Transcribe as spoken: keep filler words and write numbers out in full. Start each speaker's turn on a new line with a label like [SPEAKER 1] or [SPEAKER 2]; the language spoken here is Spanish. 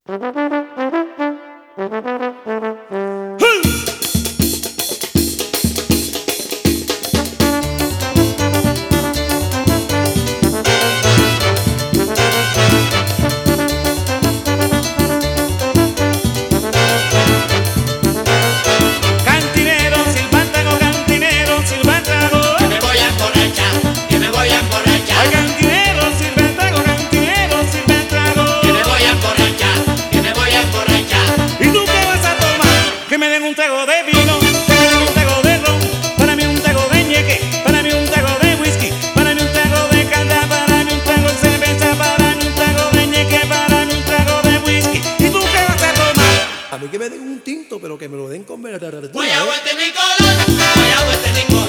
[SPEAKER 1] Cantinero, silban trago, cantinero, silban trago.
[SPEAKER 2] Que me voy a emborrachar, que me voy a emborrachar.
[SPEAKER 1] Ay, cantinero, silban trago, cantinero, silban trago.
[SPEAKER 2] Que me voy a emborrachar, que me voy a emborrachar.
[SPEAKER 1] ¿Y tú qué vas a tomar? Que me den un trago de vino, que me den un trago de ron, para mí un trago de ñeque, para mí un trago de whisky, para mí un trago de calda, para mí un trago de cerveza, para mí un trago de ñeque, para mí un trago de whisky. ¿Y tú qué vas a tomar?
[SPEAKER 3] A mí que me den un tinto, pero que me lo den con verdad.
[SPEAKER 2] Guayabo este mi color, guayabo este mi color.